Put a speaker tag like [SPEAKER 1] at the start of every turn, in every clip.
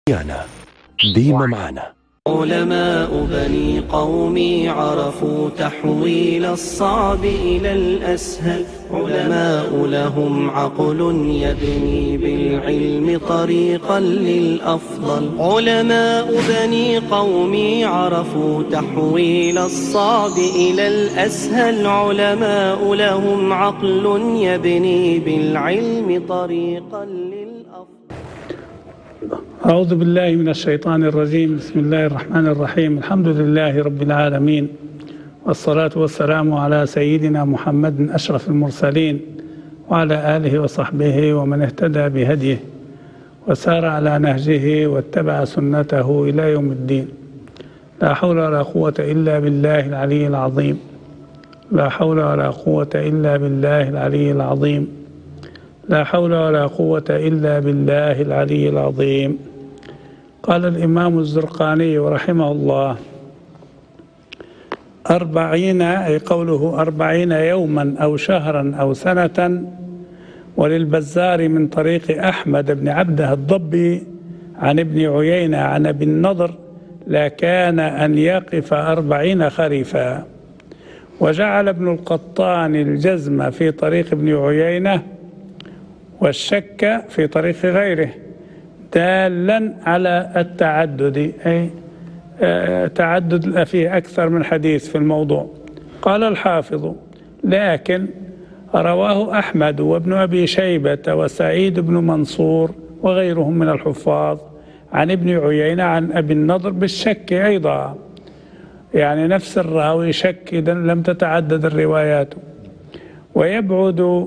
[SPEAKER 1] يانا ديما معانا.
[SPEAKER 2] علماء بني قومي عرفوا تحويل الصعب إلى الأسهل. علماء لهم عقل يبني بالعلم طريقا للأفضل. علماء بني قومي عرفوا تحويل الصعب إلى الأسهل. علماء لهم عقل يبني بالعلم طريقا للأفضل.
[SPEAKER 3] أعوذ بالله من الشيطان الرجيم. بسم الله الرحمن الرحيم. الحمد لله رب العالمين، والصلاة والسلام على سيدنا محمد أشرف المرسلين وعلى آله وصحبه ومن اهتدى بهديه وسار على نهجه واتبع سنته إلى يوم الدين. لا حول ولا قوة إلا بالله العلي العظيم. لا حول ولا قوة إلا بالله العلي العظيم. لا حول ولا قوة إلا بالله العلي العظيم. قال الإمام الزرقاني رحمه الله: 40، أي قوله 40 يوما أو شهرا أو سنة. وللبزار من طريق أحمد بن عبده الضبي عن ابن عيينة عن أبي النضر: لكان أن يقف 40 خريفا. وجعل ابن القطان الجزم في طريق ابن عيينة والشك في طريق غيره دالا على التعدد، أي تعدد فيه أكثر من حديث في الموضوع. قال الحافظ: لكن رواه أحمد وابن أبي شيبة وسعيد بن منصور وغيرهم من الحفاظ عن ابن عيينة عن أبي النضر بالشك أيضا، يعني نفس الراوي شك إذا لم تتعدد الروايات. ويبعد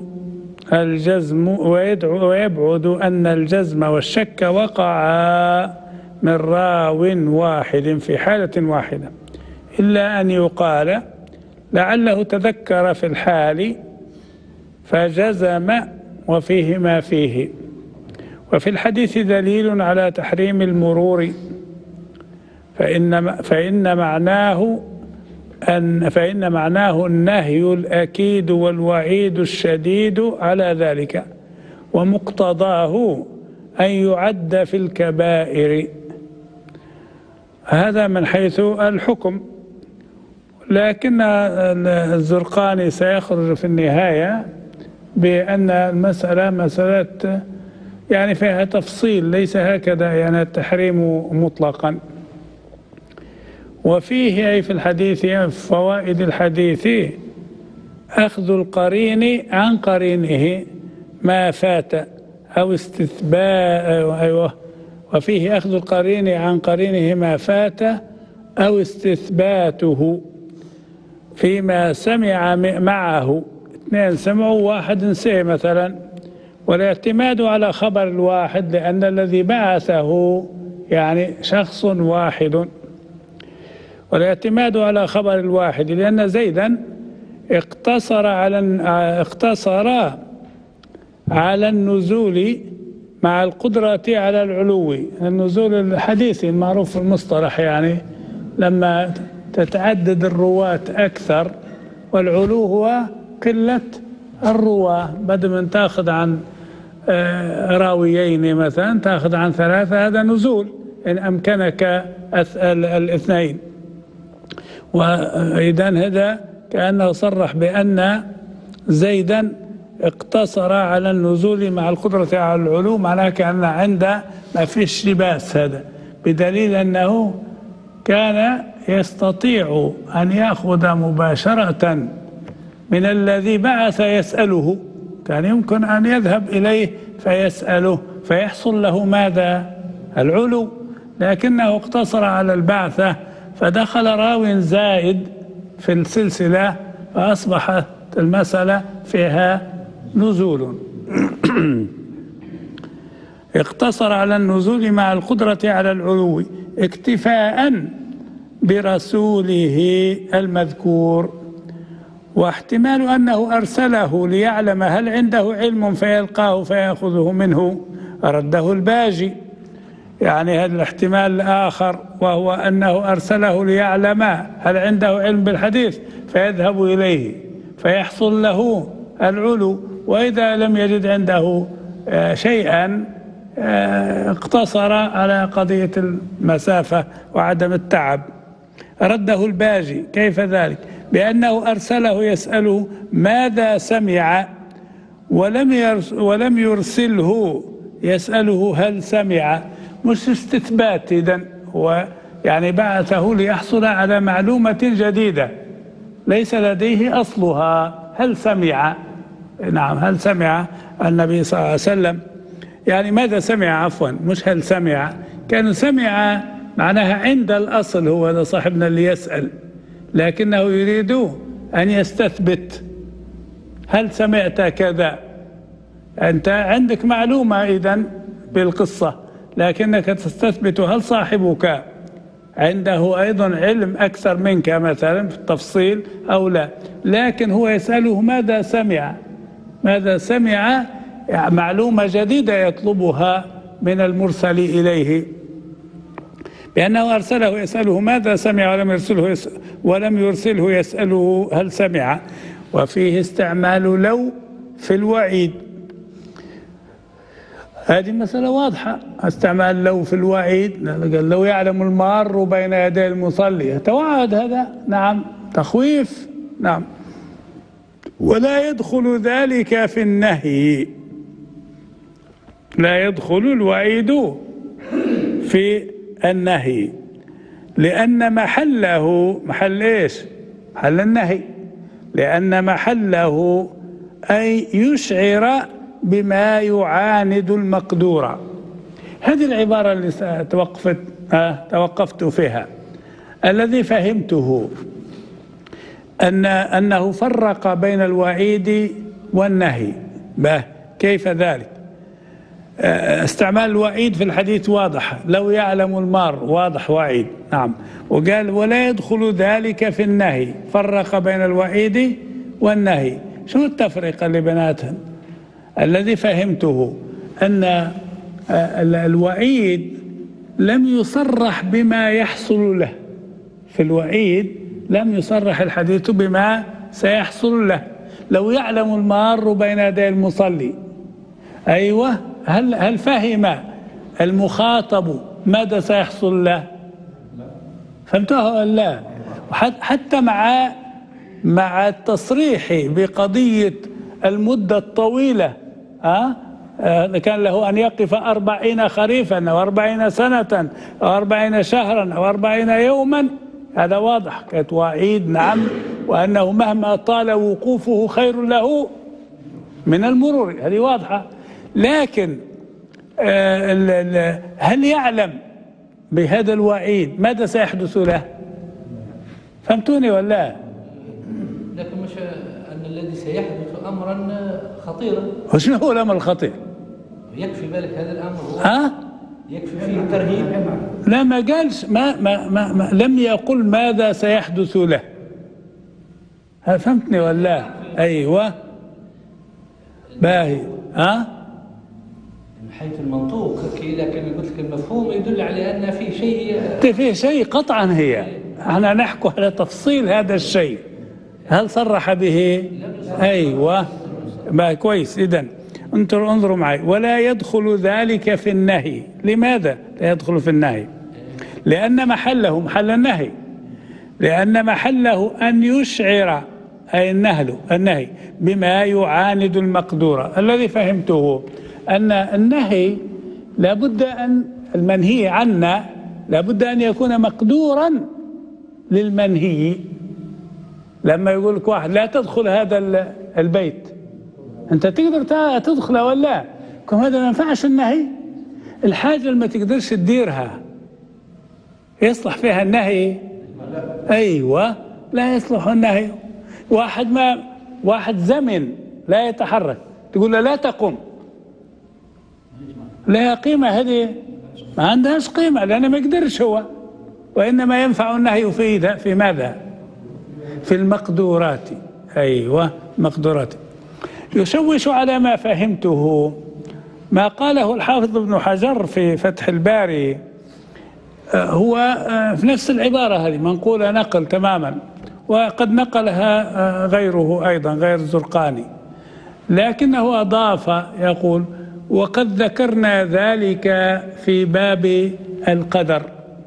[SPEAKER 3] أن الجزم والشك وقعا من راو واحد في حالة واحدة، إلا أن يقال لعله تذكر في الحال فجزم وفيه ما فيه. وفي الحديث دليل على تحريم المرور، فإن معناه النهي الأكيد والوعيد الشديد على ذلك، ومقتضاه أن يعد في الكبائر. هذا من حيث الحكم، لكن الزرقاني سيخرج في النهاية بأن المسألة مسألة يعني فيها تفصيل، ليس هكذا يعني التحريم مطلقا. وفيه أي في الحديث فوائد الحديث أخذ القرين عن قرينه ما فات أو استثباء، وفيه أخذ القرين عن قرينه ما فات أو استثباته فيما سمع معه. 2 سمعوا، 1 نسي مثلا. والاعتماد على خبر الواحد لأن الذي بعثه يعني شخص واحد. والاعتماد على خبر الواحد لأن زيدا اقتصر على النزول مع القدرة على العلو. النزول الحديثي المعروف في المصطلح، يعني لما تتعدد الرواة أكثر، والعلو هو قلة الرواة. بدل من تأخذ عن راويين مثلا تأخذ عن 3، هذا نزول إن أمكنك الاثنين. وإذن هذا كأنه صرح بأن زيدا اقتصر على النزول مع القدرة على العلو، معناه كأن عنده ما فيش لباس، هذا بدليل أنه كان يستطيع أن يأخذ مباشرة من الذي بعث يسأله. كان يمكن أن يذهب إليه فيسأله فيحصل له ماذا؟ العلو، لكنه اقتصر على البعثة فدخل راو زائد في السلسلة فأصبحت المسألة فيها نزول. اقتصر على النزول مع القدرة على العلو اكتفاء برسوله المذكور. واحتمال أنه أرسله ليعلم هل عنده علم فيلقاه فيأخذه منه رده الباجي، يعني هذا الاحتمال الآخر، وهو أنه أرسله ليعلم هل عنده علم بالحديث فيذهب إليه فيحصل له العلو. وإذا لم يجد عنده شيئا اقتصر على قضية المسافة وعدم التعب. رده الباجي كيف ذلك؟ بأنه أرسله يسأله ماذا سمع ولم يرسله يسأله هل سمع. مش استثبات، إذن هو يعني بعثه ليحصل على معلومة جديدة ليس لديه أصلها. هل سمع؟ نعم، هل سمع النبي صلى الله عليه وسلم؟ يعني ماذا سمع، عفوا، مش هل سمع. كان سمع معناها عند الأصل، هو هذا صاحبنا اللي يسأل، لكنه يريد أن يستثبت. هل سمعت كذا؟ أنت عندك معلومة إذن بالقصة، لكنك تستثبت هل صاحبك عنده أيضا علم أكثر منك مثلا في التفصيل أو لا. لكن هو يسأله ماذا سمع. ماذا سمع يعني معلومة جديدة يطلبها من المرسل إليه، بأنه أرسله يسأله ماذا سمع ولم يرسله يسأله هل سمع. وفيه استعمال لو في الوعيد. هذه مسألة واضحة، استعمال لو في الوعيد. قال لو يعلم المار بين يدي المصلي، يتوعد هذا، نعم، تخويف، نعم. ولا يدخل ذلك في النهي، لا يدخل الوعيد في النهي، لأن محله محل إيش؟ محل النهي، لأن محله أي يشعر بما يعاند المقدور. هذه العبارة اللي توقفت فيها. الذي فهمته أنه فرق بين الوعيد والنهي. كيف ذلك؟ استعمال الوعيد في الحديث واضح، لو يعلم المار، واضح وعيد، نعم. وقال ولا يدخل ذلك في النهي، فرق بين الوعيد والنهي. شو التفرقة اللي بيناتهم؟ الذي فهمته أن الوعيد لم يصرح بما يحصل له. في الوعيد لم يصرح الحديث بما سيحصل له. لو يعلم المار بين يدي المصلي، أيوة، هل فهم المخاطب ماذا سيحصل له؟ فهمتوها ولا لا؟ حتى مع التصريح بقضية المدة الطويلة، كان له أن يقف 40 خريفا أو 40 سنة أو 40 شهرا أو 40 يوما، هذا واضح، كانت وعيد، نعم، وأنه مهما طال وقوفه خير له من المرور، هذه واضحة. لكن هل يعلم بهذا الوعيد ماذا سيحدث له؟ فهمتوني ولا؟
[SPEAKER 4] لكن مش أن الذي سيحدث أمرا خطيرا.
[SPEAKER 3] وشنو هو الأمر الخطير؟
[SPEAKER 4] يكفي بالك هذا الأمر؟ يكفي فيه ترهيب؟
[SPEAKER 3] لا، ما قالش، ما لم يقل ماذا سيحدث له. فهمتني ولا؟ أيوة، باهي.
[SPEAKER 4] من حيث المنطوق، لكن قلت لك المفهوم يدل على أن
[SPEAKER 3] في شيء قطعا. هي احنا نحكي على تفصيل هذا الشيء، هل صرح به؟ أيوة، ما كويس. إذن انظروا معي. ولا يدخل ذلك في النهي. لماذا لا يدخل في النهي؟ لأن محله محل النهي، لأن محله أن يشعر، أي النهي بما يعاند المقدور. الذي فهمته أن النهي لابد أن المنهي عنه لابد أن يكون مقدورا للمنهي. لما يقول لك واحد لا تدخل هذا البيت، أنت تقدر تدخله ولا؟ كم هذا ما ينفعش النهي. الحاجة اللي ما تقدرش تديرها يصلح فيها النهي؟ أيوة، لا يصلح النهي. واحد زمن لا يتحرك، تقول له لا تقم، لها قيمة؟ هذه ما عندهاش قيمة، لأنه ما يقدرش هو. وإنما ينفع النهي في ماذا؟ في المقدورات. أيوة، مقدورات. يشوش على ما فهمته ما قاله الحافظ ابن حجر في فتح الباري، هو في نفس العبارة هذه منقولة نقل تماما، وقد نقلها غيره أيضا، غير الزرقاني، لكنه أضاف، يقول وقد ذكرنا ذلك في باب القدر،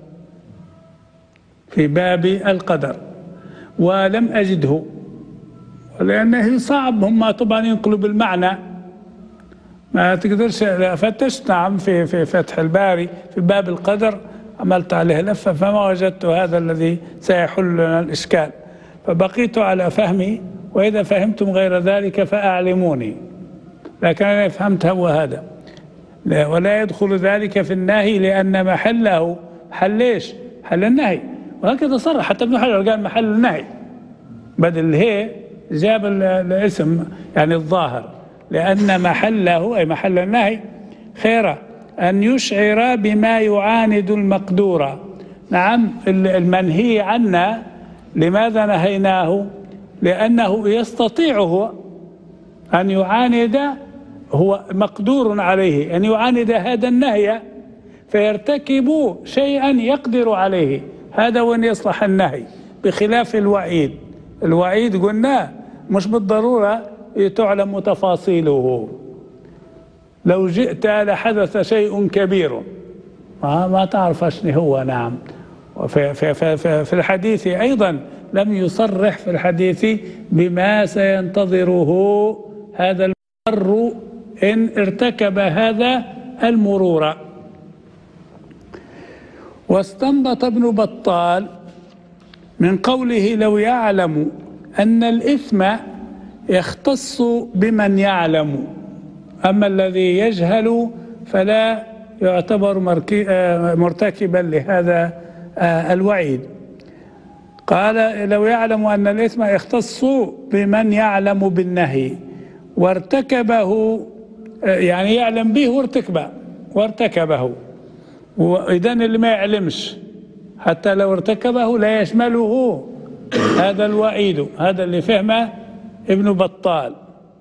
[SPEAKER 3] في باب القدر، ولم أجده، لأنه صعب هم طبعا ينقلوا بالمعنى، ما تقدرش. فتشت نعم في فتح الباري في باب القدر، عملت عليه لفة فما وجدت هذا الذي سيحل لنا الإشكال، فبقيت على فهمي، وإذا فهمتم غير ذلك فأعلموني، لكن أنا فهمت هو هذا. ولا يدخل ذلك في النهي لأن محله محل ليش؟ محل النهي، وهكذا صرح حتى ابن حجر قال محل النهي، بدل هي جاب الاسم يعني الظاهر، لأن محله أي محل النهي خيره أن يشعر بما يعاند المقدور. نعم المنهي عنا لماذا نهيناه؟ لأنه يستطيع هو أن يعاند، هو مقدور عليه أن يعاند هذا النهي فيرتكب شيئا يقدر عليه، هذا وين يصلح النهي، بخلاف الوعيد. الوعيد قلنا مش بالضرورة تعلم تفاصيله، لو جئت لحدث شيء كبير ما تعرف شنو هو. نعم في الحديث أيضا لم يصرح في الحديث بما سينتظره هذا المر إن ارتكب هذا المرور. واستنبط ابن بطال من قوله لو يعلم أن الإثم يختص بمن يعلم، أما الذي يجهل فلا يعتبر مرتكبا لهذا الوعيد. قال لو يعلم أن الإثم يختص بمن يعلم بالنهي وارتكبه، يعني يعلم به وارتكبه، وإذن اللي ما يعلمش حتى لو ارتكبه لا يشمله هذا الوعيد، هذا اللي فهمه ابن بطال.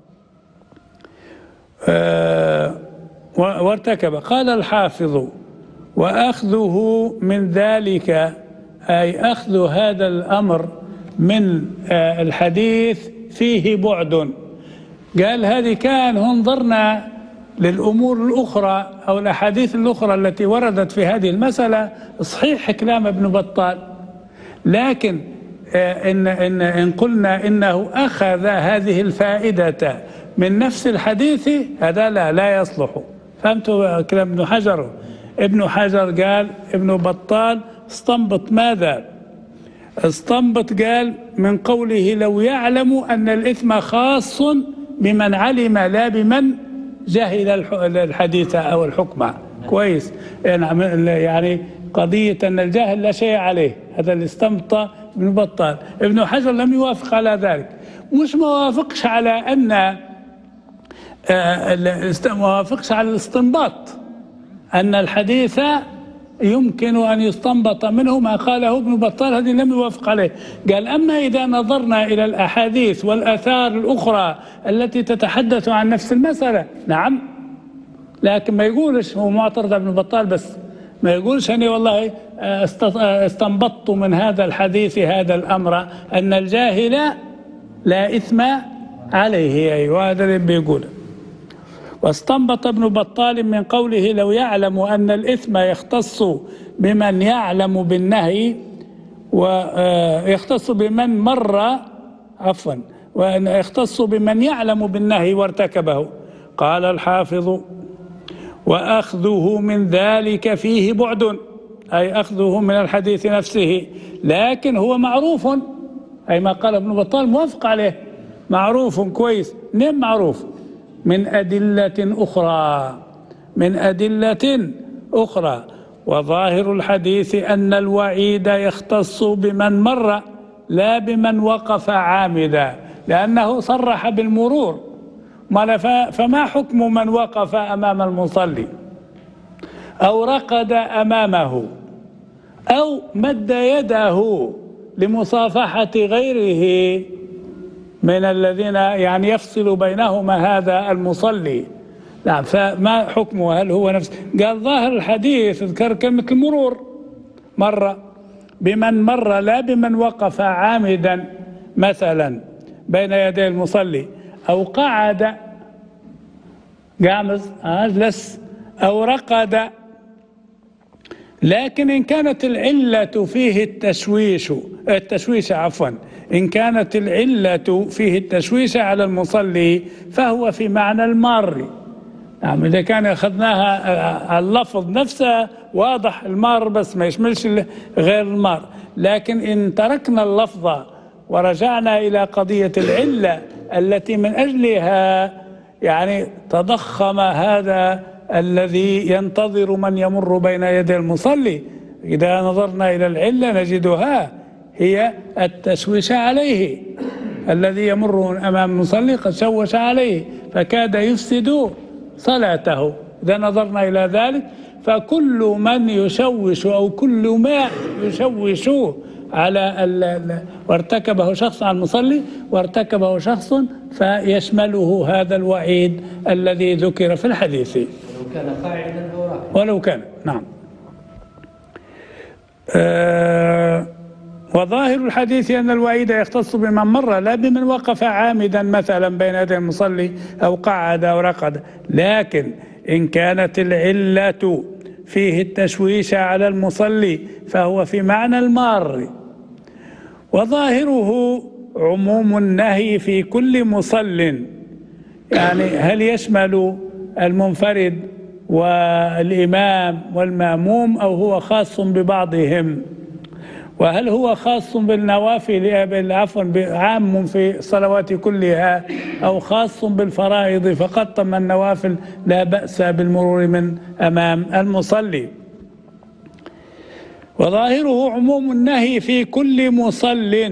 [SPEAKER 3] وارتكب. قال الحافظ وأخذه من ذلك أي أخذ هذا الأمر من الحديث فيه بعد. قال هذه كان انظرنا للأمور الأخرى أو الأحاديث الأخرى التي وردت في هذه المسألة، صحيح كلام ابن بطال، لكن إن قلنا إنه أخذ هذه الفائدة من نفس الحديث، هذا لا يصلح. فهمتوا كلام ابن حجر؟ ابن حجر قال ابن بطال استنبط ماذا؟ استنبط قال من قوله لو يعلم أن الإثم خاص بمن علم لا بمن جهل الحديث أو الحكم. كويس، يعني قضية أن الجاهل لا شيء عليه، هذا اللي استنبط ابن بطال. ابن حجر لم يوافق على ذلك، مش موافقش على أن موافقش على الاستنباط أن الحديث يمكن أن يستنبط منه ما قاله ابن بطال، هذه لم يوافق عليه. قال أما إذا نظرنا إلى الأحاديث والآثار الأخرى التي تتحدث عن نفس المسألة، نعم، لكن ما يقولش هو معترض ابن بطال، بس ما يقولش أني والله استنبطت من هذا الحديث هذا الأمر أن الجاهل لا إثم عليه. أيوة هذا اللي بيقول. واستنبط ابن بطال من قوله لو يعلم أن الإثم يختص بمن يعلم بالنهي ويختص بمن مر وأن يختص بمن يعلم بالنهي وارتكبه. قال الحافظ وأخذه من ذلك فيه بعد، أي أخذه من الحديث نفسه، لكن هو معروف، أي ما قال ابن بطال موافق عليه، معروف كويس. نعم معروف من أدلة أخرى. وظاهر الحديث أن الوعيد يختص بمن مر لا بمن وقف عامدا، لأنه صرح بالمرور. فما حكم من وقف أمام المصلي أو رقد أمامه أو مد يده لمصافحة غيره من الذين يعني يفصل بينهما هذا المصلي؟ نعم، فما حكمه؟ هل هو نفس؟ قال ظاهر الحديث ذكر كلمة المرور، مر بمن مر لا بمن وقف عامدا مثلا بين يدي المصلي، أو قعد قامز جلس أو رقد. لكن إن كانت العلة فيه التشويش عفوا، إن كانت العلة فيه التشويش على المصلي فهو في معنى المار. نعم، إذا كان أخذناها اللفظ نفسه واضح المار بس ما يشملش غير المار. لكن إن تركنا اللفظ ورجعنا إلى قضية العلة التي من أجلها يعني تضخم هذا الذي ينتظر من يمر بين يدي المصلي، إذا نظرنا إلى العلة نجدها هي التشويش عليه. الذي يمر أمام المصلي قد شوش عليه فكاد يفسد صلاته. إذا نظرنا إلى ذلك فكل من يشوش أو كل ما يشوش على وارتكبه شخص على المصلي وارتكبه شخص فيشمله هذا الوعيد الذي ذكر في الحديث
[SPEAKER 4] ولو كان قاعدا أو راكعا.
[SPEAKER 3] ولو كان نعم. وظاهر الحديث أن الوعيد يختص بمن مر لا بمن وقف عامدا مثلا بين يدي المصلي أو قعد أو رقد. لكن إن كانت العلة فيه التشويش على المصلي فهو في معنى المار. وظاهره عموم النهي في كل مصل، يعني هل يشمل المنفرد والإمام والمأموم أو هو خاص ببعضهم؟ وهل هو خاص بالنوافل عفوا عام في الصلوات كلها أو خاص بالفرائض فقط؟ من النوافل لا بأس بالمرور من أمام المصلي. وظاهره عموم النهي في كل مصل،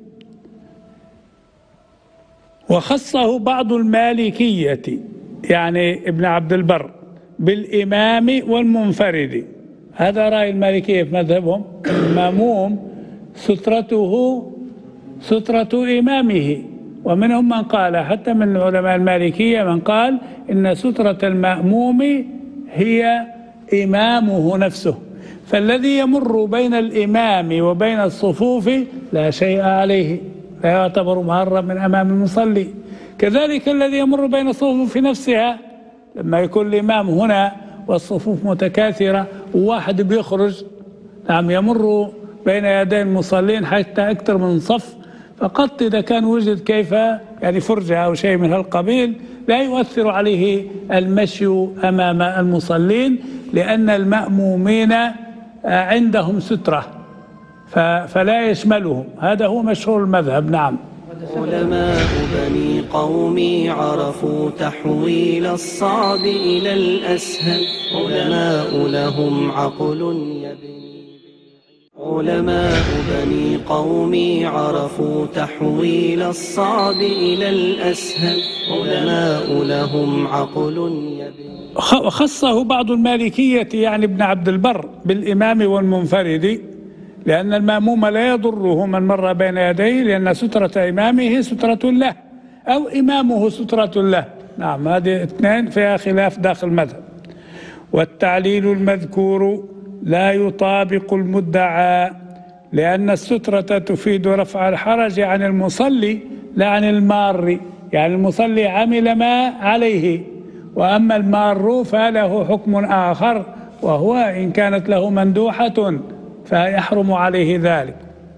[SPEAKER 3] وخصه بعض المالكية يعني ابن عبد البر بالإمام والمنفرد. هذا رأي المالكية في مذهبهم، المأموم سترته سترة إمامه. ومنهم من قال حتى من علماء المالكية من قال إن سترة المأموم هي إمامه نفسه، فالذي يمر بين الإمام وبين الصفوف لا شيء عليه، لا يعتبر مهرب من أمام المصلي. كذلك الذي يمر بين الصفوف نفسها، لما يكون الإمام هنا والصفوف متكاثرة وواحد بيخرج نعم يمر بين يدي المصلين حتى أكثر من صف، فقط إذا كان وجد كيف يعني فرجة أو شيء من هالقبيل لا يؤثر عليه المشي أمام المصلين، لأن المأمومين عندهم سترة فلا يشملهم. هذا هو مشهور المذهب. نعم.
[SPEAKER 2] علماء بني قومي عرفوا تحويل الصعب إلى الأسهل، علماء لهم عقل يبني. علماء بني قومي عرفوا تحويل الصعب إلى الأسهل، علماء لهم عقل يبني.
[SPEAKER 3] خصه بعض المالكية يعني ابن عبد البر بالإمام والمنفرد، لأن المأموم لا يضره من مر بين يديه، لأن سترة إمامه سترة له أو إمامه سترة له. نعم، هذه اثنين فيها خلاف داخل المذهب. والتعليل المذكور لا يطابق المدعى، لأن السترة تفيد رفع الحرج عن المصلي لا عن المار، يعني المصلي عمل ما عليه، وأما المار فله حكم آخر، وهو إن كانت له مندوحة فيحرم عليه ذلك.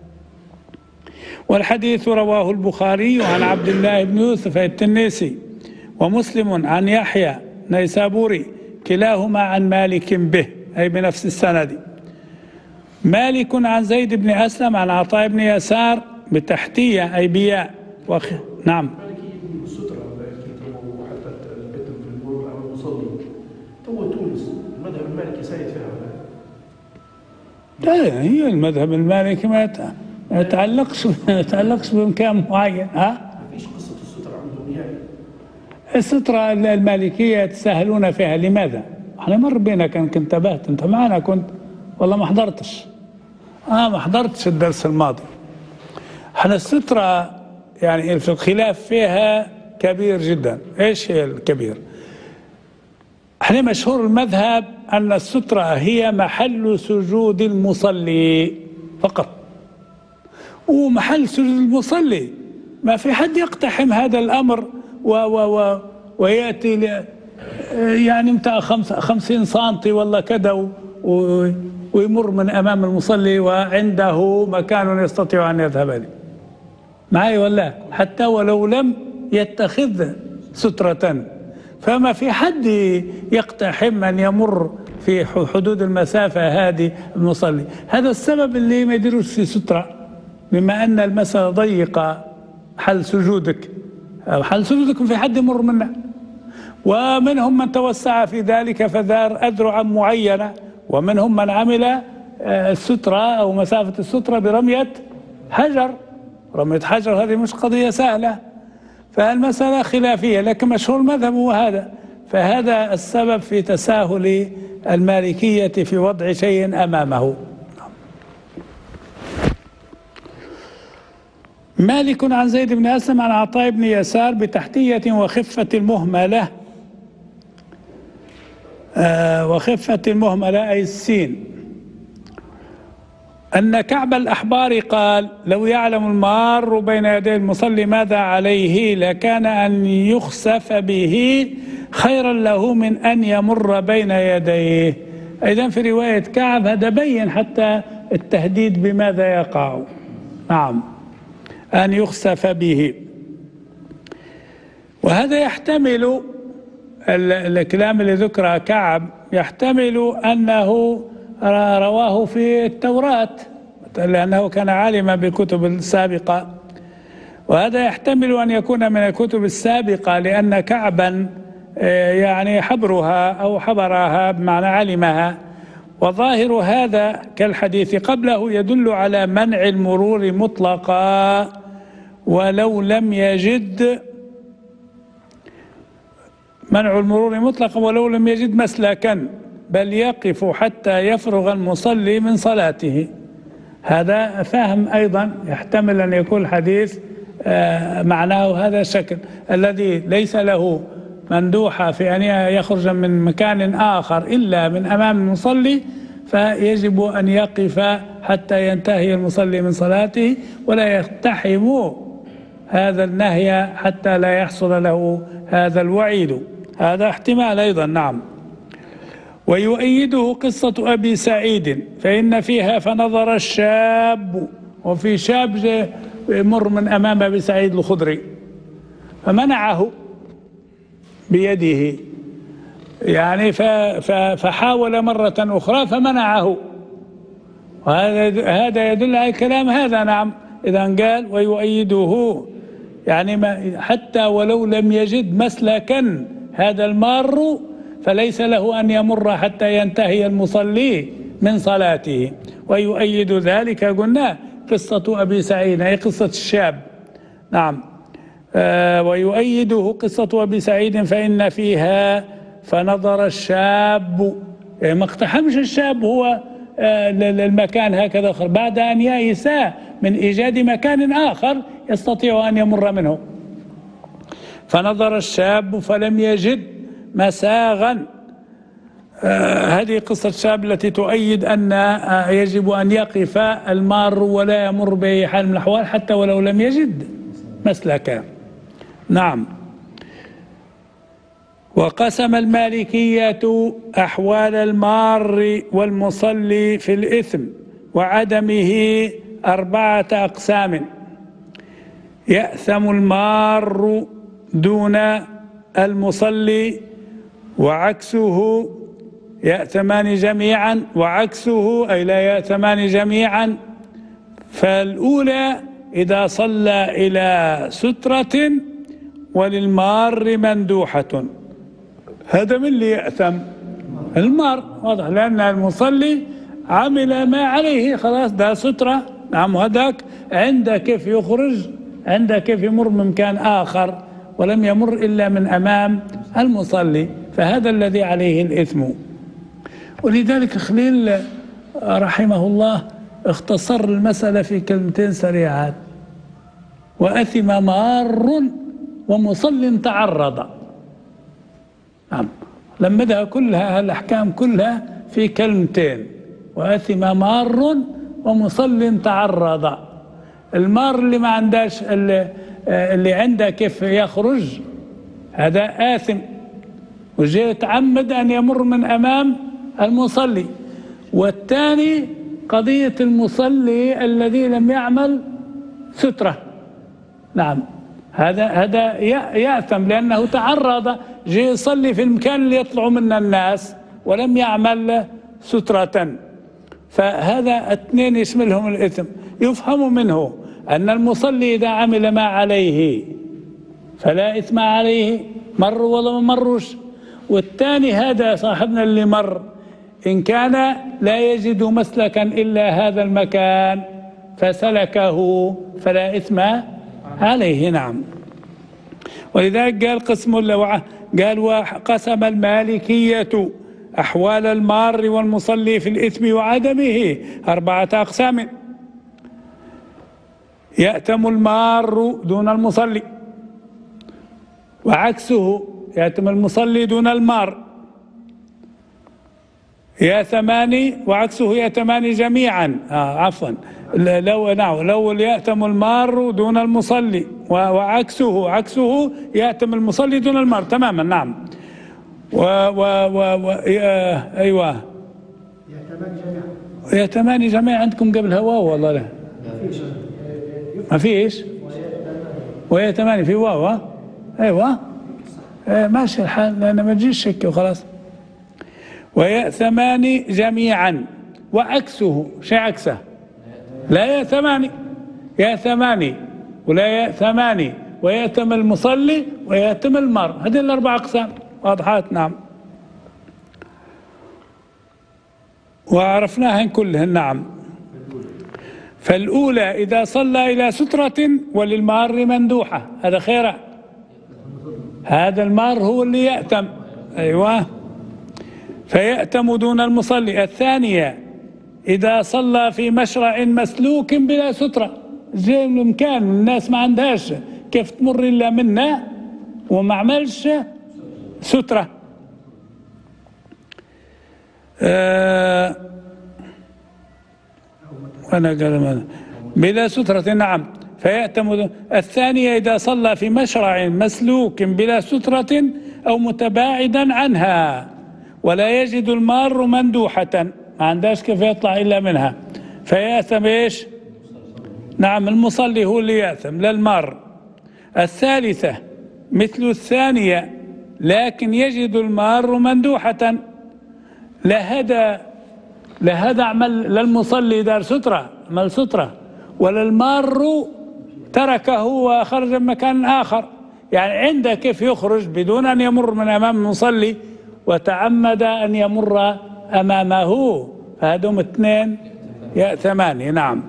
[SPEAKER 3] والحديث رواه البخاري عن عبد الله بن يوسف التنيسي ومسلم عن يحيى نيسابوري كلاهما عن مالك به أي بنفس السند. مالك عن زيد بن أسلم عن عطاء بن يسار بتحتية أي بياء نعم.
[SPEAKER 5] السترة حتى البتم في المرور أو المصلي تو تونس المذهب المالكي سايد فيها.
[SPEAKER 3] لا، هي المذهب المالكي ما يتعلقش بمكان معين. ما
[SPEAKER 5] فيش قصة السترة عندهم نهائي.
[SPEAKER 3] السترة المالكية يتساهلون فيها. لماذا؟ احنا مر بينا كنت انتبهت انت معنا كنت والله ما حضرتش. ما حضرتش الدرس الماضي. احنا السترة يعني في الخلاف فيها كبير جدا. ايش هي الكبير؟ احنا مشهور المذهب أن السترة هي محل سجود المصلي فقط، ومحل سجود المصلي ما في حد يقتحم هذا الأمر ويأتي يعني متى 50 سنتي والله كذا، ويمر من أمام المصلي وعنده مكان يستطيع أن يذهب إليه. معي ولا؟ حتى ولو لم يتخذ سترة، فما في حد يقتحم أن يمر في حدود المسافة هذه المصلي. هذا السبب اللي ما يديروش في سترة، بما أن المسألة ضيقة حل سجودك أو حل سجودك في حد يمر منه. ومنهم من توسع في ذلك فدار أذرعا معينة، ومنهم من عمل السترة أو مسافة السترة برمية حجر. رمية حجر هذه مش قضية سهلة، فالمسألة خلافية، لكن مشهور المذهب هو هذا. فهذا السبب في تساهل المالكية في وضع شيء أمامه. مالك عن زيد بن أسلم عن عطاء بن يسار بتحتية وخفة المهملة، وخفة المهملة أي السين، أن كعب الأحبار قال: لو يعلم المار بين يدي المصلي ماذا عليه لكان أن يخسف به خيرا له من أن يمر بين يديه. أيضا في رواية كعب هذا بين حتى التهديد بماذا يقع. نعم، أن يخسف به. وهذا يحتمل الكلام اللي ذكره كعب، يحتمل أنه رواه في التوراة لأنه كان عالما بالكتب السابقة، وهذا يحتمل أن يكون من الكتب السابقة لأن كعبا يعني حبرها أو حبرها بمعنى علمها. وظاهر هذا كالحديث قبله يدل على منع المرور مطلقا ولو لم يجد، منع المرور مطلقا ولو لم يجد مسلكا، بل يقف حتى يفرغ المصلي من صلاته. هذا فهم أيضا يحتمل أن يكون الحديث معناه هذا الشكل، الذي ليس له مندوحة في أن يخرج من مكان آخر إلا من أمام المصلي، فيجب أن يقف حتى ينتهي المصلي من صلاته ولا يقتحم هذا النهي حتى لا يحصل له هذا الوعيد. هذا احتمال أيضا. نعم. ويؤيده قصة أبي سعيد فإن فيها فنظر الشاب، وفي شاب يمر من أمام أبي سعيد الخدري فمنعه بيده، يعني فحاول مرة أخرى فمنعه، وهذا يدل على الكلام هذا. نعم، إذا قال ويؤيده يعني حتى ولو لم يجد مسلكا هذا المار فليس له أن يمر حتى ينتهي المصلي من صلاته. ويؤيد ذلك قلنا قصة أبي سعيد هي قصة الشاب. نعم. ويؤيده قصة أبي سعيد فإن فيها فنظر الشاب، يعني ما اقتحمش الشاب هو للمكان هكذا آخر بعد أن يئس من إيجاد مكان آخر يستطيع أن يمر منه. فنظر الشاب فلم يجد مساغا. هذه قصة الشاب التي تؤيد أن يجب أن يقف المار ولا يمر بأي حال من الأحوال حتى ولو لم يجد مسلكا. نعم. وقسم المالكية أحوال المار والمصلي في الإثم وعدمه 4 أقسام: يأثم المار دون المصلي، وعكسه يأثمان جميعا، وعكسه أي لا يأثمان جميعا. فالأولى إذا صلى إلى سترة وللمار مندوحة، هذا من اللي يأثم؟ المار، واضح، لأن المصلي عمل ما عليه خلاص، ده سترة. نعم. هذاك عنده كيف يخرج، عنده كيف يمر من مكان آخر ولم يمر إلا من أمام المصلي، فهذا الذي عليه الإثم. ولذلك خليل رحمه الله اختصر المسألة في كلمتين سريعات: وأثم مار ومصل تعرض. نعم، لمدها كلها الأحكام كلها في كلمتين: وأثم مار ومصل تعرض. المار اللي ما عندهش، اللي عنده كيف يخرج، هذا آثم، وجاء يتعمد أن يمر من أمام المصلي. والثاني قضية المصلي الذي لم يعمل سترة. نعم، هذا يأثم لأنه تعرض، جاء يصلي في المكان اللي يطلعوا منه الناس ولم يعمل سترة. فهذا اثنين يشملهم الإثم. يفهم منه أن المصلي إذا عمل ما عليه فلا إثم عليه، مر ولا ما مرش. والثاني هذا صاحبنا اللي مر إن كان لا يجد مسلكا إلا هذا المكان فسلكه فلا إثم عليه. نعم. ولذلك قال قال وقسم المالكية أحوال المار والمصلي في الإثم وعدمه 4 أقسام: يأتم المار دون المصلي، وعكسه يأتم المصلي دون المار، يأثمان وعكسه يأتمان جميعا. عفوا، لو يأتم المار دون المصلي وعكسه يأتم المصلي دون المار تماما. نعم. أيوة، يأتمان جميعا عندكم قبل واو والله لا ما فيش، ويأتمان في واو. أيوة ماشي الحال، لأن ما تجيش شك وخلاص. ويأثمان جميعا، وعكسه شيء عكسه لا يأثمان، يأثمان ولا يأثمان، ويأتم المصلي ويأتم المار. هذه ال4 أقسام واضحات. نعم، وعرفناهن كلهن. نعم. فالأولى إذا صلى إلى سترة وللمار مندوحة، هذا خير، هذا المار هو اللي يأتم. أيوة، فيأتم دون المصلي. الثانية إذا صلى في مشرع مسلوك بلا سترة، زي المكان الناس ما عندهاش كيف تمر إلا منه وما عملش سترة. أنا قال بلا سترة. نعم، فيأتم. الثانية إذا صلى في مشرع مسلوك بلا سترة أو متباعدا عنها ولا يجد المار مندوحة، ما عندهاش كيف يطلع إلا منها، فيأثم إيش؟ نعم، المصلي هو اللي يأثم لا المار. الثالثة مثل الثانية لكن يجد المار مندوحة، لا هذا عمل للمصلي دار سترة، عمل سترة، ولا المار تركه وخرج من مكان آخر. يعني عنده كيف يخرج بدون أن يمر من أمام المصلي وتعمد أن يمر أمامه، فهذهم اثنين يأثمان. نعم.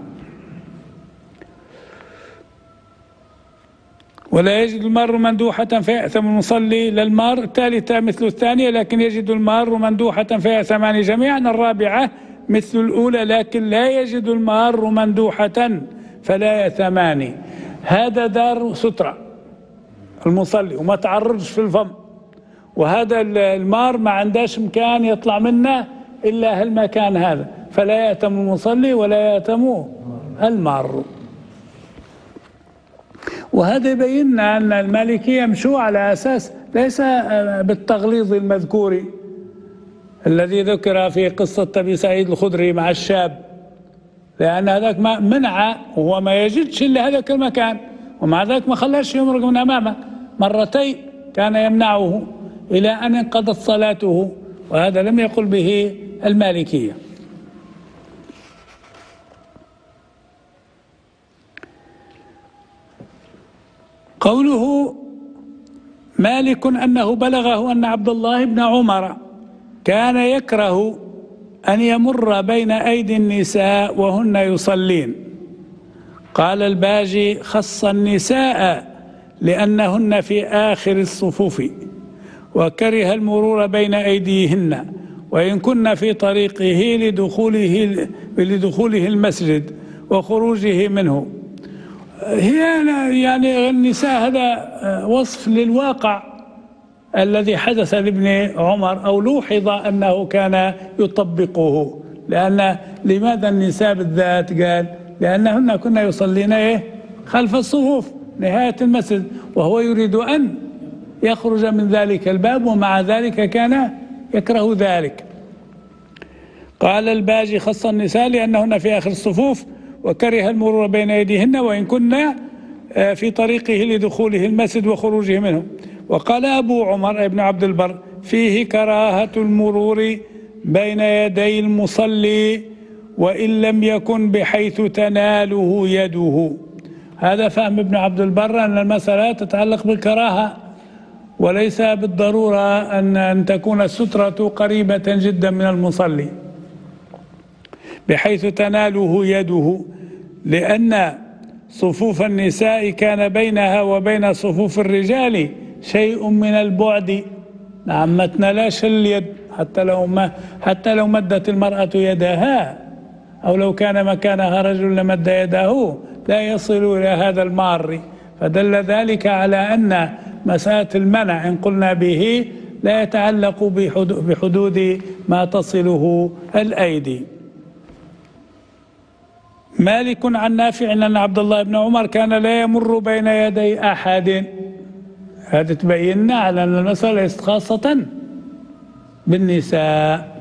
[SPEAKER 3] ولا يجد المار مندوحة فيأثم المصلي للمار. الثالثة مثل الثانية لكن يجد المار مندوحة فيأثمان جميعا. الرابعة مثل الأولى لكن لا يجد المار مندوحة فلا يأثمان. هذا دار سترة المصلي وما تعرضش في الفم، وهذا المار ما عندهاش مكان يطلع منه إلا هالمكان هذا، فلا يأتم المصلي ولا يأتم المار. وهذا يبيننا أن المالكية مشوا على أساس ليس بالتغليظ المذكور الذي ذكر في قصة أبي سعيد الخدري مع الشاب، لأن هذاك ما منع وهو ما يجدش إلا هذاك المكان، ومع ذلك ما خلاش يمرق من أمامه، مرتين كان يمنعه إلى أن انقضت صلاته، وهذا لم يقل به المالكية. قوله مالك أنه بلغه أن عبد الله بن عمر كان يكره أن يمر بين أيدي النساء وهن يصلين. قال الباجي خص النساء لأنهن في آخر الصفوف، وكره المرور بين أيديهن وإن كن في طريقه لدخوله المسجد وخروجه منه. هي يعني النساء هذا وصف للواقع الذي حدث لابن عمر أو لوحظ أنه كان يطبقه. لأن لماذا النساء بالذات؟ قال لأنهن كنا يصلين خلف الصفوف نهاية المسجد، وهو يريد أن يخرج من ذلك الباب، ومع ذلك كان يكره ذلك. قال الباجي: خص النساء لأنهن في آخر الصفوف، وكره المرور بين يديهن وإن كنا في طريقه لدخوله المسجد وخروجه منه. وقال أبو عمر ابن عبد البر: فيه كراهة المرور بين يدي المصلي وإن لم يكن بحيث تناله يده. هذا فهم ابن عبد البر أن المسألة تتعلق بالكراهة، وليس بالضرورة أن تكون السترة قريبة جدا من المصلي بحيث تناله يده، لأن صفوف النساء كان بينها وبين صفوف الرجال شيء من البعد. نعم، ما تنالاش اليد، حتى لو مدت المرأة يدها أو لو كان مكانها رجل لمد يده لا يصل إلى هذا المار. فدل ذلك على أن مسألة المنع إن قلنا به لا يتعلق بحدود ما تصله الأيدي. مالك عن نافع أن عبد الله بن عمر كان لا يمر بين يدي أحد. هذا تبيننا على أن المسألة ليست خاصة بالنساء.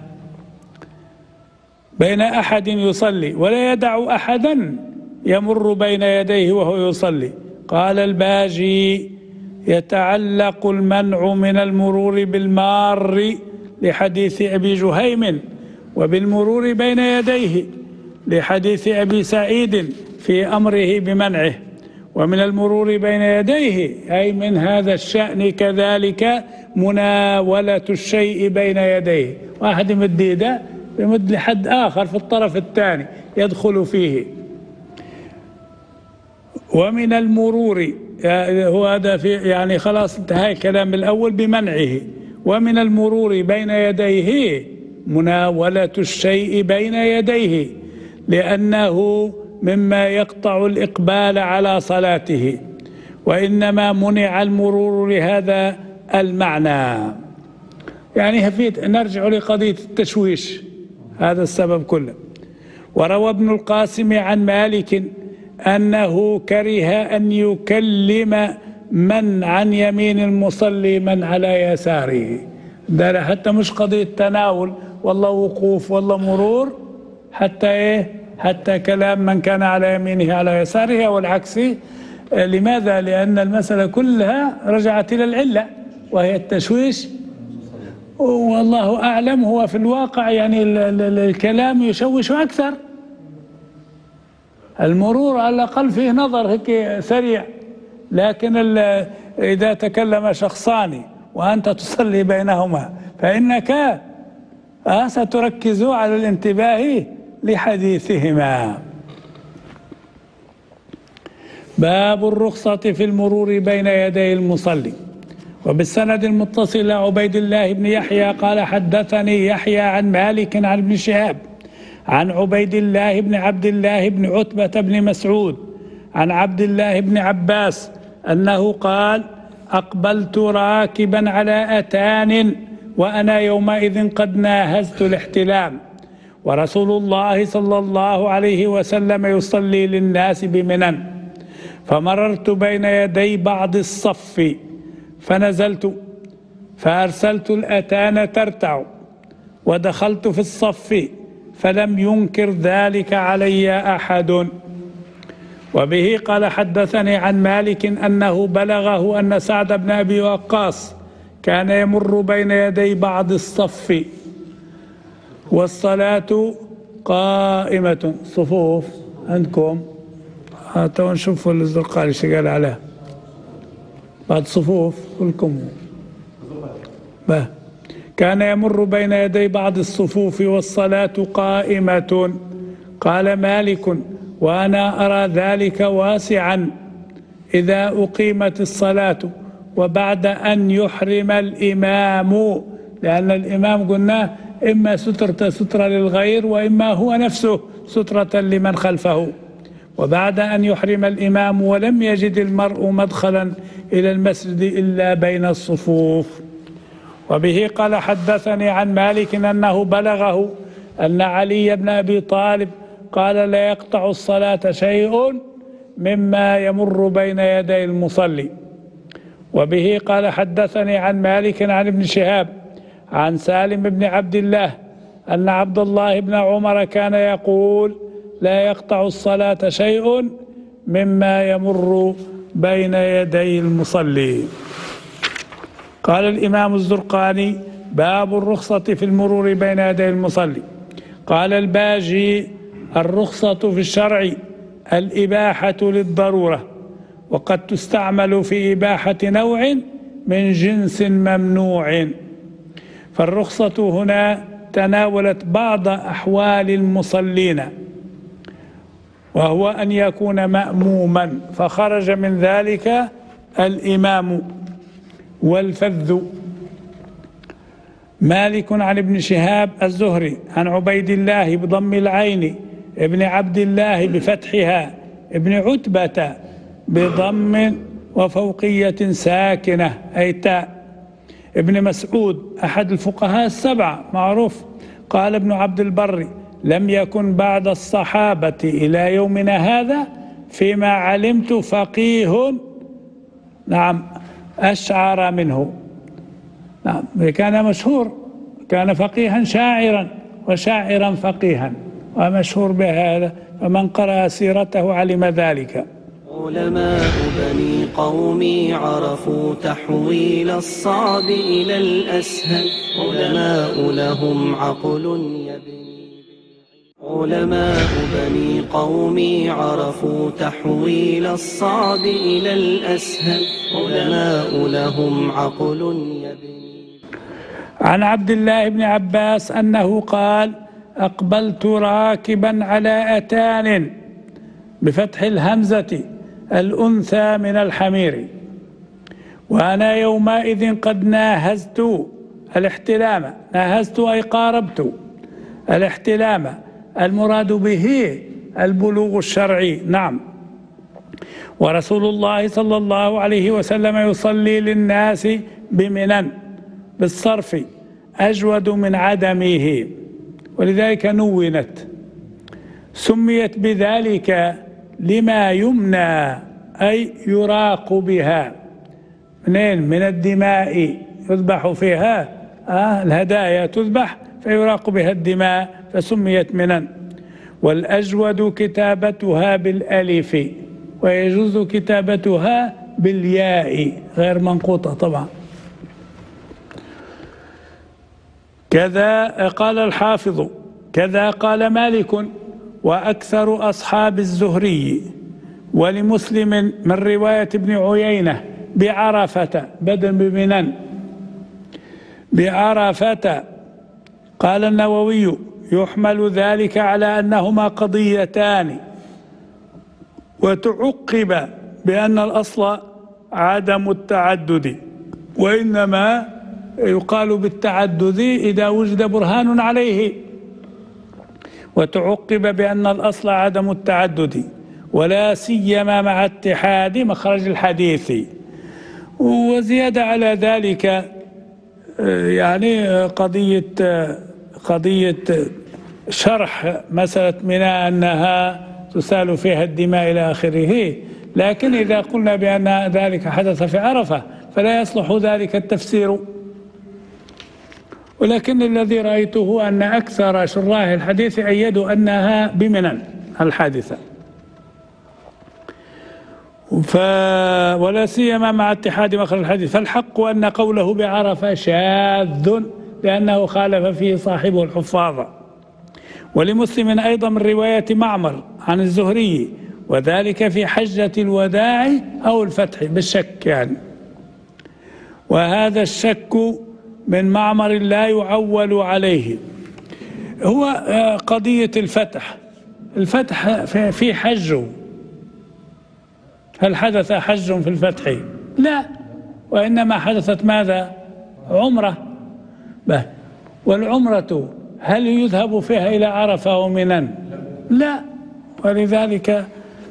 [SPEAKER 3] بين أحد يصلي ولا يدع أحدا يمر بين يديه وهو يصلي. قال الباجي: يتعلق المنع من المرور بالمار لحديث أبي جهيم، وبالمرور بين يديه لحديث أبي سعيد في أمره بمنعه. ومن المرور بين يديه أي من هذا الشأن كذلك مناولة الشيء بين يديه، واحد يمد يده يمد لحد آخر في الطرف الثاني يدخل فيه. ومن المرور هو هذا في يعني خلاص انتهى الكلام الأول بمنعه. ومن المرور بين يديه مناولة الشيء بين يديه، لأنه مما يقطع الإقبال على صلاته، وإنما منع المرور لهذا المعنى. يعني نرجع لقضية التشويش، هذا السبب كله. وروى ابن القاسم عن مالك أنه كره أن يكلم من عن يمين المصلي من على يساره. ده حتى مش قضية تناول والله وقوف والله مرور، حتى إيه؟ حتى كلام من كان على يمينه على يساره والعكس. لماذا؟ لأن المسألة كلها رجعت إلى العلة وهي التشويش، والله أعلم. هو في الواقع يعني الكلام يشوش أكثر. المرور على الأقل فيه نظر هيك سريع، لكن إذا تكلم شخصان وأنت تصلي بينهما فإنك ستركز على الانتباه لحديثهما. باب الرخصة في المرور بين يدي المصلي. وبالسند المتصل إلى عبيد الله بن يحيى قال: حدثني يحيى عن مالك عن ابن شهاب عن عبيد الله بن عبد الله بن عتبة بن مسعود عن عبد الله بن عباس أنه قال: أقبلت راكبا على أتان وأنا يومئذ قد ناهزت الاحتلام، ورسول الله صلى الله عليه وسلم يصلي للناس بمنى، فمررت بين يدي بعض الصف فنزلت فأرسلت الأتان ترتع، ودخلت في الصف فلم ينكر ذلك علي أحد. وبه قال: حدثني عن مالك أنه بلغه أن سعد بن أبي وقاص كان يمر بين يدي بعض الصف والصلاة قائمة. صفوف عندكم هاتوا نشوفوا الزرقالي شو قال عليها بعد صفوف كلكم. كان يمر بين يدي بعض الصفوف والصلاة قائمة. قال مالك: وأنا أرى ذلك واسعا إذا أقيمت الصلاة وبعد أن يحرم الإمام، لأن الإمام قلنا إما سترة للغير وإما هو نفسه سترة لمن خلفه. وبعد أن يحرم الإمام ولم يجد المرء مدخلا إلى المسجد إلا بين الصفوف. وبه قال: حدثني عن مالك أنه بلغه أن علي بن أبي طالب قال: لا يقطع الصلاة شيء مما يمر بين يدي المصلي. وبه قال حدثني عن مالك عن ابن شهاب عن سالم بن عبد الله أن عبد الله بن عمر كان يقول لا يقطع الصلاة شيء مما يمر بين يدي المصلي. قال الإمام الزرقاني باب الرخصة في المرور بين يدي المصلي. قال الباجي الرخصة في الشرع الإباحة للضرورة، وقد تستعمل في إباحة نوع من جنس ممنوع، فالرخصة هنا تناولت بعض أحوال المصلين، وهو أن يكون مأموما فخرج من ذلك الإمام والفذ. مالك عن ابن شهاب الزهري عن عبيد الله بضم العين ابن عبد الله بفتحها ابن عتبة بضم وفوقية ساكنة أي تاء ابن مسعود أحد الفقهاء السبعة معروف. قال ابن عبد البر لم يكن بعد الصحابة إلى يومنا هذا فيما علمت فقيه نعم أشعر منه. نعم كان مشهور، كان فقيها شاعرا وشاعرا فقيها ومشهور بهذا، فمن قرأ سيرته علم ذلك.
[SPEAKER 2] علماء بني قومي عرفوا تحويل الصعب إلى الأسهل، علماء لهم عقل يبني. علماء بني قومي عرفوا تحويل الصعب إلى الأسهل، علماء لهم عقل يبني.
[SPEAKER 3] عن عبد الله بن عباس أنه قال أقبلت راكبا على أتان بفتح الهمزة الأنثى من الحمير، وأنا يومئذ قد ناهزت الاحتلام. ناهزت أي قاربت الاحتلام، المراد به البلوغ الشرعي. نعم. ورسول الله صلى الله عليه وسلم يصلي للناس بمنى بالصرف أجود من عدمه، ولذلك نونت. سميت بذلك لما يمنى أي يراق بها. منين؟ من الدماء يذبح فيها الهدايا تذبح فيراق بها الدماء فسميت منى. والأجود كتابتها بالألف، ويجوز كتابتها بالياء غير منقوطة طبعا. كذا قال الحافظ كذا قال مالك وأكثر أصحاب الزهري ولمسلم من رواية ابن عيينة بعرفة بدل بمنن بعرفة. قال النووي يحمل ذلك على أنهما قضيتان، وتعقب بأن الأصل عدم التعدد، وإنما يقال بالتعدد إذا وجد برهان عليه، وتعقب بأن الأصل عدم التعدد ولا سيما مع اتحاد مخرج الحديث. وزيادة على ذلك يعني قضية شرح مسألة منى أنها تسال فيها الدماء إلى آخره، لكن إذا قلنا بأن ذلك حدث في عرفة فلا يصلح ذلك التفسير. ولكن الذي رأيته أن أكثر شراح الحديث أيدوا أنها بمنى الحادثة، ولا سيما مع اتحاد مخرج الحديث. فالحق أن قوله بعرفة شاذ لأنه خالف فيه صاحبه الحفاظ. ولمسلم أيضا من رواية معمر عن الزهري وذلك في حجة الوداع أو الفتح بالشك يعني. وهذا الشك من معمر لا يعول عليه. هو قضية الفتح في حج، هل حدث حج في الفتح؟ لا، وإنما حدثت ماذا؟ عمرة. والعمرة هل يذهب فيها إلى عرفة ومنى؟ لا، ولذلك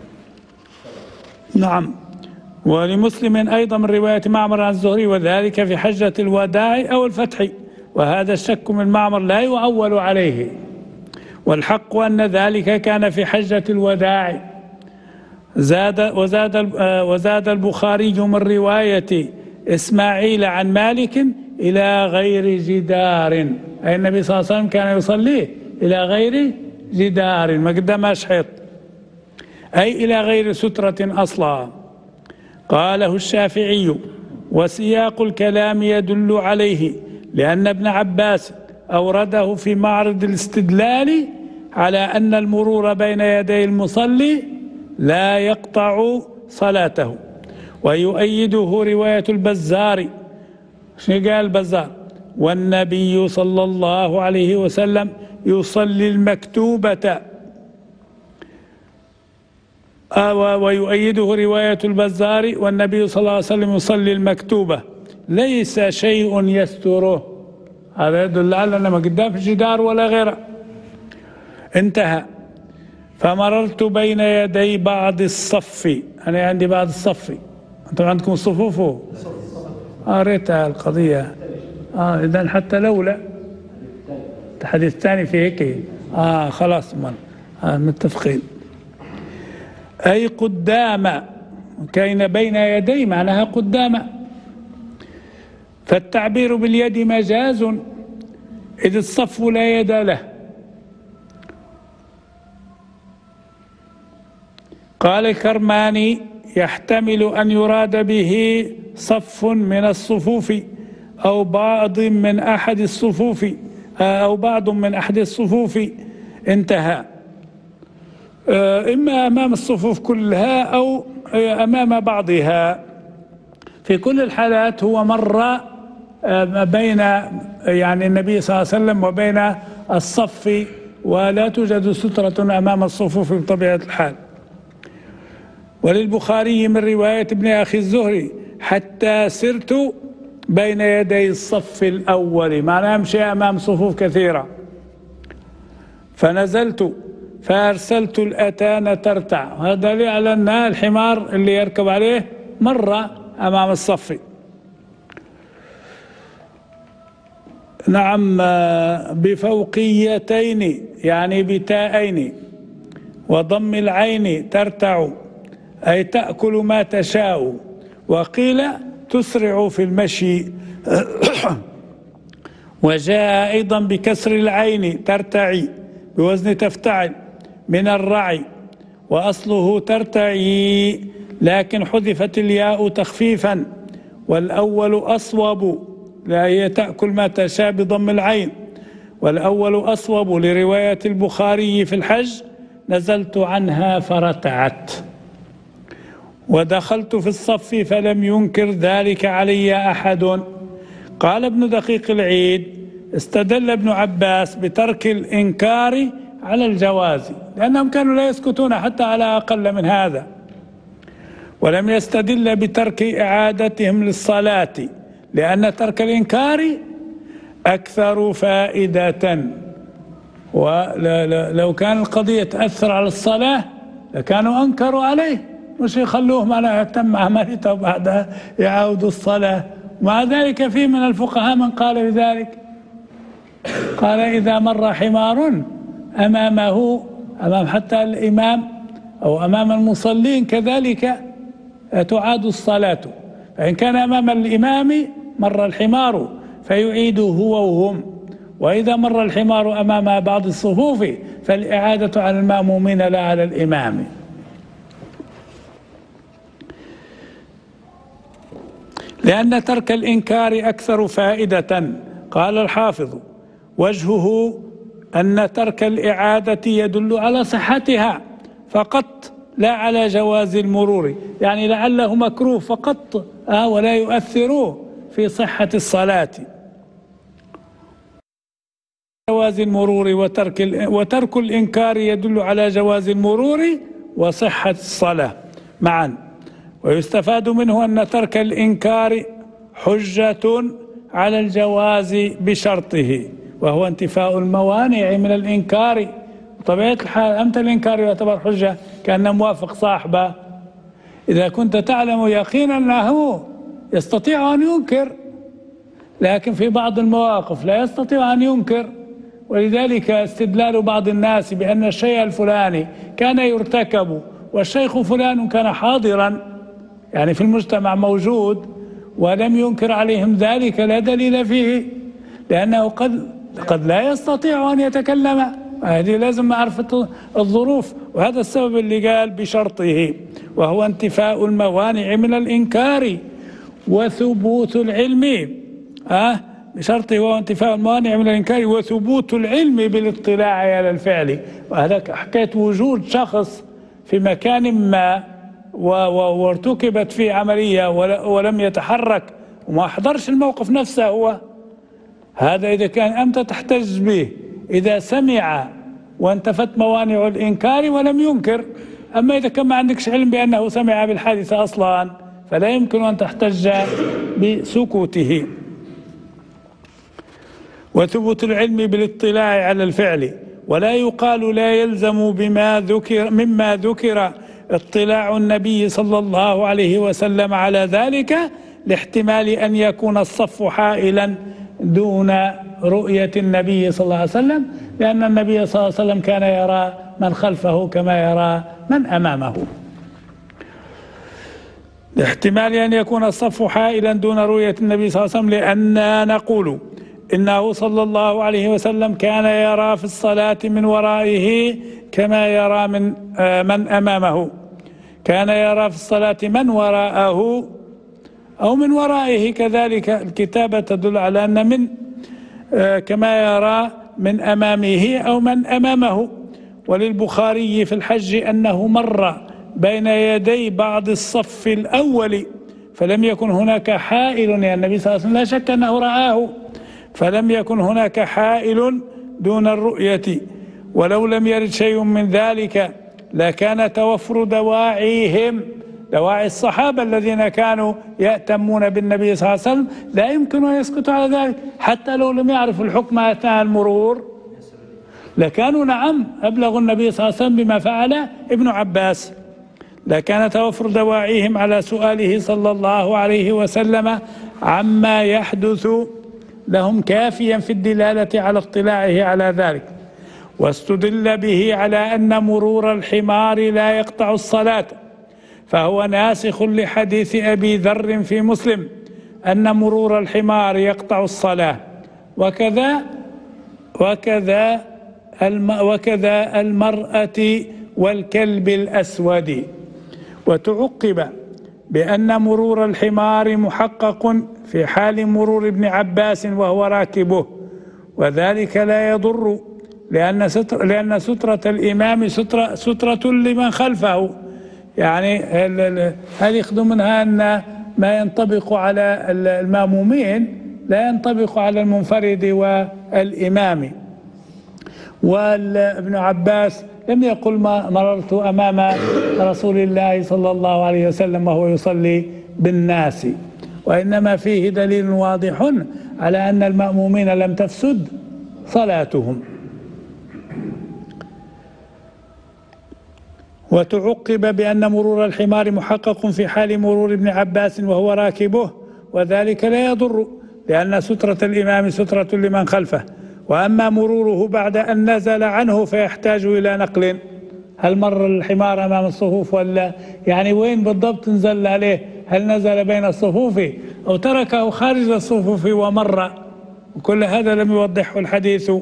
[SPEAKER 3] نعم. ولمسلم أيضا من رواية معمر عن الزهري وذلك في حجة الوداع أو الفتح، وهذا الشك من معمر لا يعول عليه. والحق أن ذلك كان في حجة الوداع. وزاد البخاري من رواية إسماعيل عن مالك إلى غير جدار، أي النبي صلى الله عليه وسلم كان يصلي إلى غير جدار، ما قدامهاش حيط، أي إلى غير سترة أصلا. قاله الشافعي وسياق الكلام يدل عليه، لأن ابن عباس أورده في معرض الاستدلال على أن المرور بين يدي المصلي لا يقطع صلاته، ويؤيده رواية البزار. شنو قال البزار؟ والنبي صلى الله عليه وسلم يصلي المكتوبة، ويؤيده رواية البزار والنبي صلى الله عليه وسلم يصلي المكتوبة ليس شيء يستره. هذا يدل على أنه ما قدام جدار ولا غيره. انتهى. فمررت بين يدي بعض الصف، أنا عندي بعض الصف، أنتم عندكم الصفوف؟ قريتها القضية. إذن حتى لولا الحديث الثاني في هيك خلاص متفقين. أي قدام، كاين بين يدي معناها قدام. فالتعبير باليد مجاز إذ الصف لا يد له. قال الكرماني يحتمل أن يراد به صف من الصفوف أو بعض من أحد الصفوف أو بعض من أحد الصفوف. انتهى. إما أمام الصفوف كلها أو أمام بعضها. في كل الحالات هو مر بين يعني النبي صلى الله عليه وسلم وبين الصف، ولا توجد سترة أمام الصفوف بطبيعة الحال. وللبخاري من رواية ابن أخي الزهري حتى سرت بين يدي الصف الأول، معناه أمشي أمام صفوف كثيرة. فنزلت فأرسلت الأتان ترتع، هذا دليل على أن الحمار اللي يركب عليه مر أمام الصف. نعم. بفوقيتين يعني بتاءين وضم العين ترتع، أي تأكل ما تشاء. وقيل تسرع في المشي. وجاء أيضا بكسر العين ترتعي بوزن تفتعل من الرعي، وأصله ترتعي لكن حذفت الياء تخفيفا، والأول أصوب، لا هي تأكل ما تشاء بضم العين، والأول أصوب لرواية البخاري في الحج نزلت عنها فرتعت. ودخلت في الصف فلم ينكر ذلك علي أحد. قال ابن دقيق العيد استدل ابن عباس بترك الإنكار على الجواز، لأنهم كانوا لا يسكتون حتى على أقل من هذا، ولم يستدل بترك إعادتهم للصلاة، لأن ترك الإنكار أكثر فائدة. ولو كان القضية تأثر على الصلاة لكانوا أنكروا عليه، مش يخلوه معناها تم عمليته وبعدها يعاودوا الصلاة. مع ذلك في من الفقهاء من قال بذلك، قال إذا مر حمار أمامه، أمام حتى الإمام أو أمام المصلين كذلك تعاد الصلاة. فإن كان أمام الإمام مر الحمار فيعيده هو وهم، وإذا مر الحمار أمام بعض الصفوف فالإعادة على المأمومين لا على الإمام. لأن ترك الإنكار أكثر فائدة. قال الحافظ وجهه أن ترك الإعادة يدل على صحتها فقط لا على جواز المرور، يعني لعله مكروه فقط ولا يؤثر في صحة الصلاة. جواز المرور وترك الإنكار يدل على جواز المرور وصحة الصلاة معا. ويستفاد منه أن ترك الإنكار حجة على الجواز بشرطه، وهو انتفاء الموانع من الإنكار. بطبيعة الحال أمتى الإنكار يعتبر حجة؟ كأنه موافق صاحبه. إذا كنت تعلم يقينا أنه يستطيع أن ينكر، لكن في بعض المواقف لا يستطيع أن ينكر. ولذلك استدلال بعض الناس بأن الشيء الفلاني كان يرتكب والشيخ فلان كان حاضرا، يعني في المجتمع موجود، ولم ينكر عليهم ذلك لا دليل فيه، لأنه قد لا يستطيع أن يتكلم. هذه لازم معرفة الظروف، وهذا السبب اللي قال بشرطه، وهو انتفاء الموانع من الإنكار وثبوت العلم. بشرطه وهو انتفاء الموانع من الإنكار وثبوت العلم بالاطلاع على الفعل. وهذا حكاية وجود شخص في مكان ما وارتكبت فيه عملية ولم يتحرك وما حضرش الموقف نفسه، هو هذا إذا كان أنت تحتج به إذا سمع وانتفت موانع الإنكار ولم ينكر. أما إذا كان ما عندكش علم بأنه سمع بالحادثة أصلا فلا يمكن أن تحتج بسكوته. وثبوت العلم بالاطلاع على الفعل، ولا يقال لا يلزم مما ذكر اطلاع النبي صلى الله عليه وسلم على ذلك، لاحتمال أن يكون الصف حائلا دون رؤية النبي صلى الله عليه وسلم، لأن النبي صلى الله عليه وسلم كان يرى من خلفه كما يرى من أمامه. لاحتمال أن يكون الصف حائلا دون رؤية النبي صلى الله عليه وسلم، لأننا نقول إنه صلى الله عليه وسلم كان يرى في الصلاة من ورائه كما يرى من أمامه. كان يرى في الصلاة من وراءه أو من ورائه، كذلك الكتابة تدل على أن من كما يرى من أمامه أو من أمامه. وللبخاري في الحج أنه مر بين يدي بعض الصف الأول فلم يكن هناك حائل، يعني النبي صلى الله عليه وسلم لا شك أنه رآه، فلم يكن هناك حائل دون الرؤية. ولو لم يرد شيء من ذلك لكان توفر دواعيهم، دواعي الصحابة الذين كانوا يأتمون بالنبي صلى الله عليه وسلم، لا يمكن أن يسكتوا على ذلك حتى لو لم يعرفوا الحكم أثناء المرور، لكانوا نعم أبلغوا النبي صلى الله عليه وسلم بما فعل ابن عباس. لكان توفر دواعيهم على سؤاله صلى الله عليه وسلم عما يحدث لهم كافيا في الدلالة على اطلاعه على ذلك. واستدل به على أن مرور الحمار لا يقطع الصلاة، فهو ناسخ لحديث أبي ذر في مسلم أن مرور الحمار يقطع الصلاة، وكذا المرأة والكلب الأسود. وتعقب بأن مرور الحمار محقق في حال مرور ابن عباس وهو راكبه، وذلك لا يضر لأن سترة الإمام سترة لمن خلفه. يعني هذه يخدم منها أن ما ينطبق على المامومين لا ينطبق على المنفرد والإمام. وابن عباس لم يقل ما مررت أمام رسول الله صلى الله عليه وسلم وهو يصلي بالناس، وإنما فيه دليل واضح على أن المأمومين لم تفسد صلاتهم. وتعقب بأن مرور الحمار محقق في حال مرور ابن عباس وهو راكبه، وذلك لا يضر لأن سترة الإمام سترة لمن خلفه. وأما مروره بعد أن نزل عنه فيحتاج إلى نقل. هل مر الحمار أمام الصفوف ولا يعني وين بالضبط نزل عليه؟ هل نزل بين الصفوف أو تركه خارج الصفوف ومر؟ وكل هذا لم يوضحه الحديث.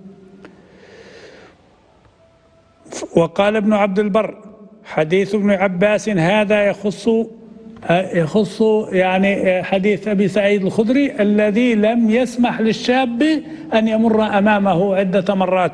[SPEAKER 3] وقال ابن عبد البر حديث ابن عباس هذا يخص يعني حديث أبي سعيد الخدري الذي لم يسمح للشاب أن يمر أمامه عدة مرات.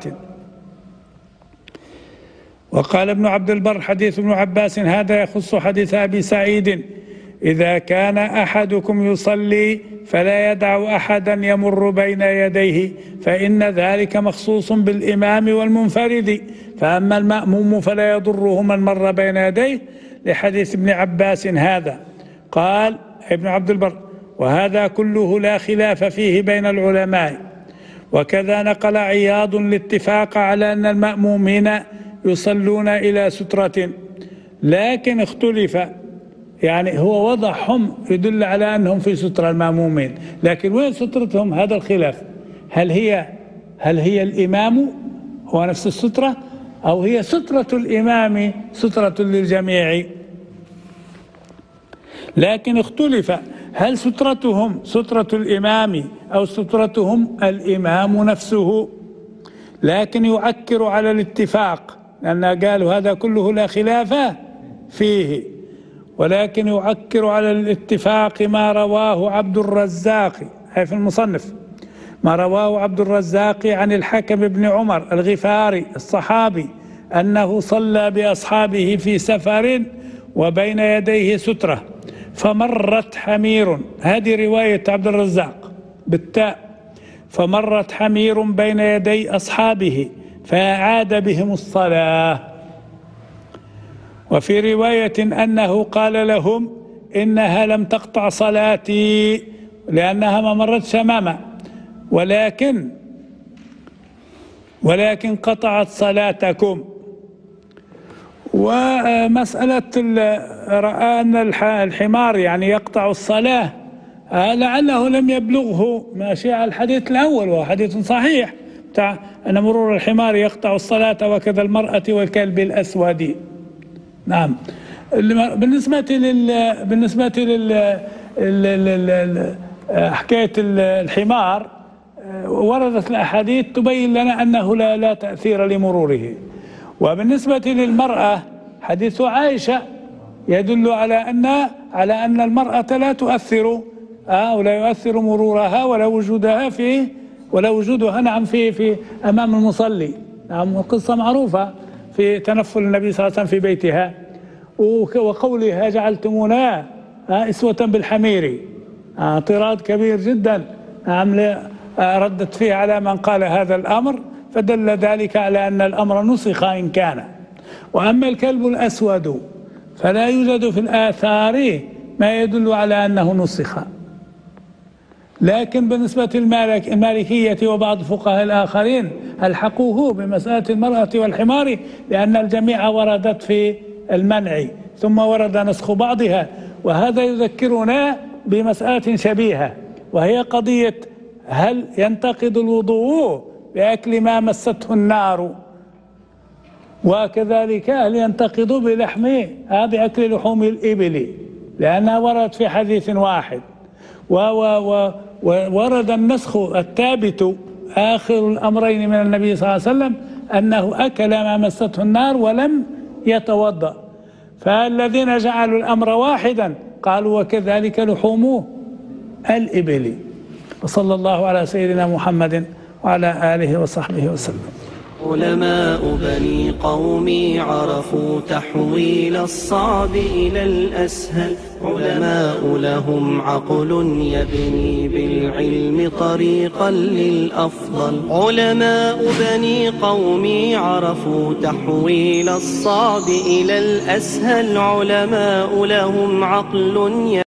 [SPEAKER 3] وقال ابن عبد البر حديث ابن عباس هذا يخص حديث أبي سعيد إذا كان أحدكم يصلي فلا يدع أحدا يمر بين يديه فإن ذلك مخصوص بالإمام والمنفرد، فأما المأموم فلا يضره من مر بين يديه لحديث ابن عباس هذا. قال ابن عبد البر وهذا كله لا خلاف فيه بين العلماء. وكذا نقل عياض الاتفاق على أن المأمومين يصلون إلى سترة، لكن اختلف، يعني هو وضعهم يدل على أنهم في سترة المأمومين، لكن وين سترتهم؟ هذا الخلاف. هل هي الإمام هو نفس السترة أو هي سترة الإمام سترة للجميع؟ لكن اختلف هل سترتهم سترة الإمام أو سترتهم الإمام نفسه؟ لكن يؤكر على الاتفاق، لأن قالوا هذا كله لا خلاف فيه، ولكن يؤكر على الاتفاق ما رواه عبد الرزاق أي في المصنف، ما رواه عبد الرزاق عن الحكم بن عمر الغفاري الصحابي أنه صلى بأصحابه في سفر وبين يديه سترة فمرت حمير، هذه رواية عبد الرزاق بالتاء، فمرت حمير بين يدي أصحابه فأعاد بهم الصلاة. وفي رواية أنه قال لهم إنها لم تقطع صلاتي لأنها ما مرت أمامه، ولكن قطعت صلاتكم. ومسألة رأى أن الحمار يعني يقطع الصلاة لعله لم يبلغه ما شاء الحديث الأول، وهو حديث صحيح بتاع أن مرور الحمار يقطع الصلاة وكذا المرأة والكلب الأسود. نعم. بالنسبة حكاية الحمار وردت الأحاديث تبين لنا أنه لا تأثير لمروره. وبالنسبة للمرأة حديث عائشة يدل على أن المرأة لا تؤثر ولا يؤثر مرورها ولا وجودها نعم في أمام المصلي. نعم. القصة معروفة في تنفل النبي صلى الله عليه وسلم في بيتها وقولها جعلتمونا إسوة بالحمير، اعتراض كبير جدا ردت فيه على من قال هذا الأمر، فدل ذلك على أن الأمر نسخ إن كان. وأما الكلب الأسود فلا يوجد في الآثار ما يدل على أنه نسخ. لكن بالنسبة المالكية وبعض الفقهاء الآخرين ألحقوه بمسألة المرأة والحمار لأن الجميع وردت في المنع ثم ورد نسخ بعضها. وهذا يذكرنا بمسألة شبيهة، وهي قضية هل ينتقض الوضوء بأكل ما مسته النار، وكذلك هل ينتقض بأكل لحوم الإبل، لأنها وردت في حديث واحد. وورد النسخ الثابت آخر الأمرين من النبي صلى الله عليه وسلم أنه أكل ما مسته النار ولم يتوضأ، فالذين جعلوا الأمر واحدا قالوا وكذلك لحوم الإبل. وصلى الله على سيدنا محمد وعلى آله وصحبه وسلم.
[SPEAKER 2] علماء بني قومي عرفوا تحويل الصعب إلى الأسهل، علماء لهم عقل يبني بالعلم طريقا للأفضل. علماء بني قومي عرفوا تحويل الصعب إلى الأسهل، علماء لهم عقل